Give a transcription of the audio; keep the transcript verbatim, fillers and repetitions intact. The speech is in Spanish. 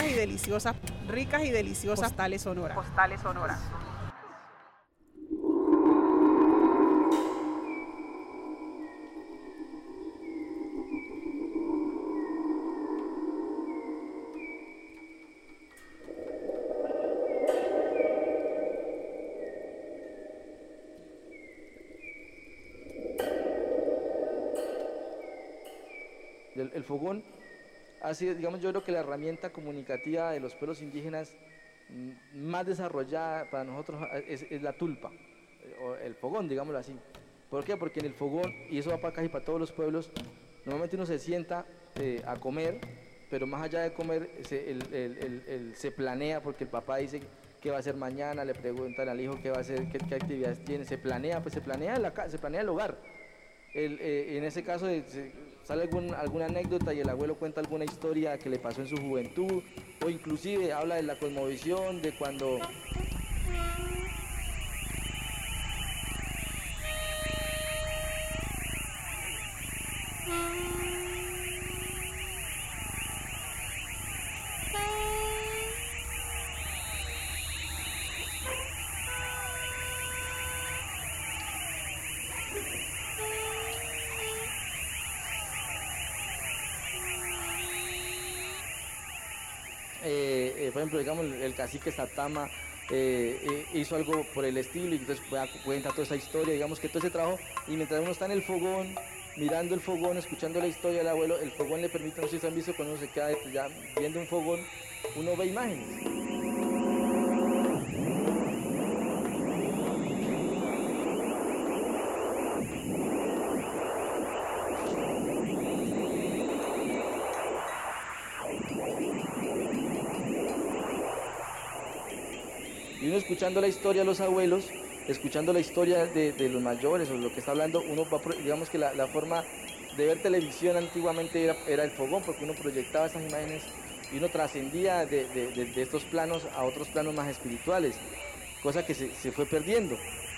ricas y deliciosas, ricas y deliciosas postales sonoras. Postales sonoras. El, el fogón ha sido, digamos, yo creo que la herramienta comunicativa de los pueblos indígenas más desarrollada para nosotros es, es la tulpa, o el fogón, digámoslo así. ¿Por qué? Porque en el fogón, y eso va para casi para todos los pueblos, normalmente uno se sienta eh, a comer, pero más allá de comer, se, el, el, el, el, se planea, porque el papá dice qué va a hacer mañana, le preguntan al hijo qué va a hacer, qué, qué actividades tiene, se planea, pues se planea, la, se planea el hogar. El, eh, en ese caso eh, se, sale algún, alguna anécdota y el abuelo cuenta alguna historia que le pasó en su juventud, o inclusive habla de la cosmovisión, de cuando... Eh, eh, por ejemplo, digamos, el cacique Satama eh, eh, hizo algo por el estilo y entonces cuenta toda esa historia, digamos que todo ese trabajo, y mientras uno está en el fogón, mirando el fogón, escuchando la historia del abuelo, el fogón le permite, no sé si se han visto, cuando uno se queda ya viendo un fogón, uno ve imágenes. Y uno escuchando la historia de los abuelos, escuchando la historia de, de los mayores o lo que está hablando, uno va, digamos que la, la forma de ver televisión antiguamente era, era el fogón, porque uno proyectaba esas imágenes y uno trascendía de, de, de, de estos planos a otros planos más espirituales, cosa que se, se fue perdiendo.